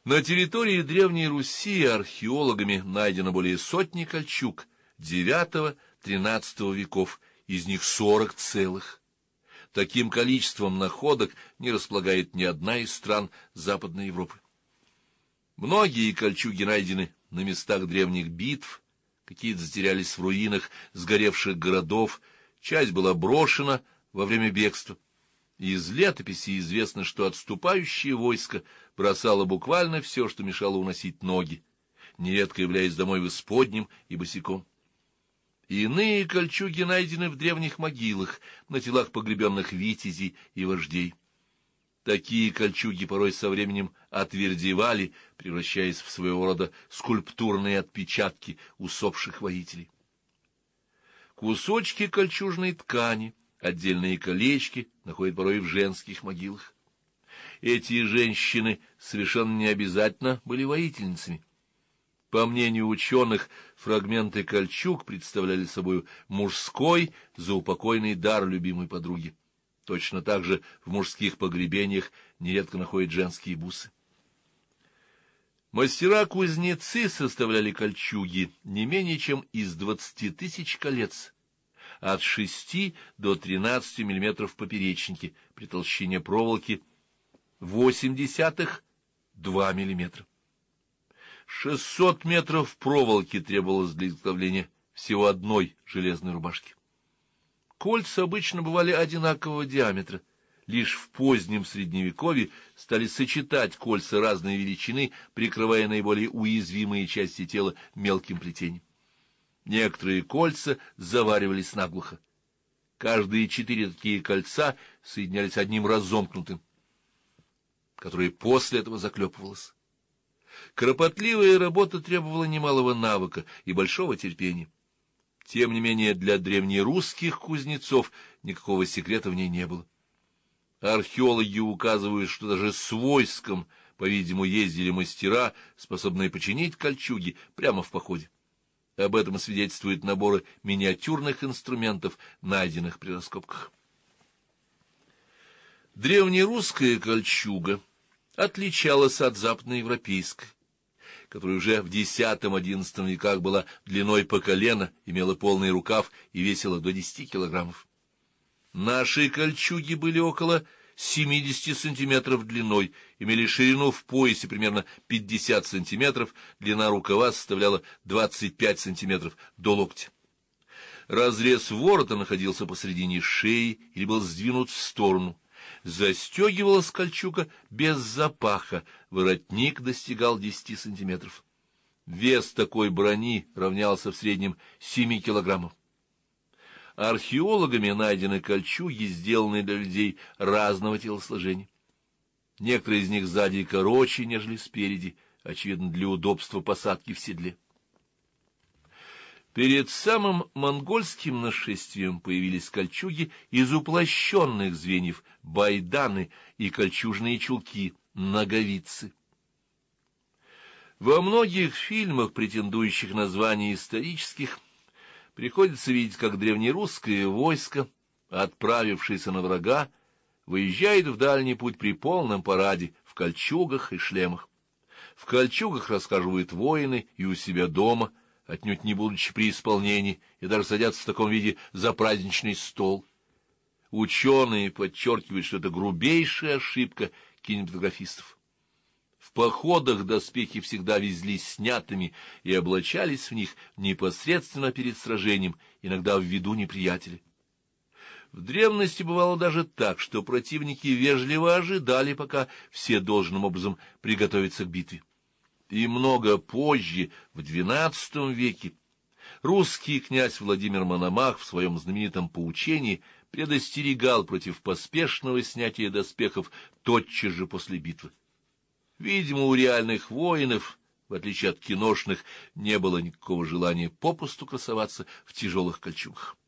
На территории Древней Руси археологами найдено более сотни кольчуг IX-XIII веков, из них 40 целых. Таким количеством находок не располагает ни одна из стран Западной Европы. Многие кольчуги найдены на местах древних битв, какие-то затерялись в руинах сгоревших городов, часть была брошена во время бегства. Из летописи известно, что отступающее войско бросало буквально все, что мешало уносить ноги, нередко являясь домой в исподнем и босиком. Иные кольчуги найдены в древних могилах, на телах погребенных витязей и вождей. Такие кольчуги порой со временем отвердевали, превращаясь в своего рода скульптурные отпечатки усопших воителей. Кусочки кольчужной ткани, отдельные колечки находят порой в женских могилах. Эти женщины совершенно не обязательно были воительницами. По мнению ученых, фрагменты кольчуг представляли собой мужской заупокойный дар любимой подруги. Точно так же в мужских погребениях нередко находят женские бусы. Мастера-кузнецы составляли кольчуги не менее чем из 20 тысяч колец, от 6 до 13 мм в поперечнике, при толщине проволоки 0,8–2 мм. 600 метров проволоки требовалось для изготовления всего одной железной рубашки. Кольца обычно бывали одинакового диаметра. Лишь в позднем Средневековье стали сочетать кольца разной величины, прикрывая наиболее уязвимые части тела мелким плетением. Некоторые кольца заваривались наглухо. Каждые 4 такие кольца соединялись одним разомкнутым, которое после этого заклепывалось. Кропотливая работа требовала немалого навыка и большого терпения. Тем не менее, для древнерусских кузнецов никакого секрета в ней не было. Археологи указывают, что даже с войском, по-видимому, ездили мастера, способные починить кольчуги прямо в походе. Об этом свидетельствуют наборы миниатюрных инструментов, найденных при раскопках. Древнерусская кольчуга отличалась от западноевропейской, которая уже в X-XI веках была длиной по колено, имела полный рукав и весила до 10 килограммов. Наши кольчуги были около 70 сантиметров длиной, имели ширину в поясе примерно 50 сантиметров, длина рукава составляла 25 сантиметров до локтя. Разрез ворота находился посредине шеи или был сдвинут в сторону. Застегивалась кольчуга без запаха, воротник достигал 10 сантиметров. Вес такой брони равнялся в среднем 7 килограммов. Археологами найдены кольчуги, сделанные для людей разного телосложения. Некоторые из них сзади короче, нежели спереди, очевидно, для удобства посадки в седле. Перед самым монгольским нашествием появились кольчуги из уплощенных звеньев, байданы и кольчужные чулки, ноговицы. Во многих фильмах, претендующих на звание исторических, приходится видеть, как древнерусское войско, отправившееся на врага, выезжает в дальний путь при полном параде, в кольчугах и шлемах. В кольчугах расхаживают воины и у себя дома, отнюдь не будучи при исполнении, и даже садятся в таком виде за праздничный стол. Ученые подчеркивают, что это грубейшая ошибка кинематографистов. В походах доспехи всегда везли снятыми и облачались в них непосредственно перед сражением, иногда в виду неприятеля. В древности бывало даже так, что противники вежливо ожидали, пока все должным образом приготовятся к битве. И много позже, в XII веке, русский князь Владимир Мономах в своем знаменитом поучении предостерегал против поспешного снятия доспехов тотчас же после битвы. Видимо, у реальных воинов, в отличие от киношных, не было никакого желания попусту красоваться в тяжелых кольчугах.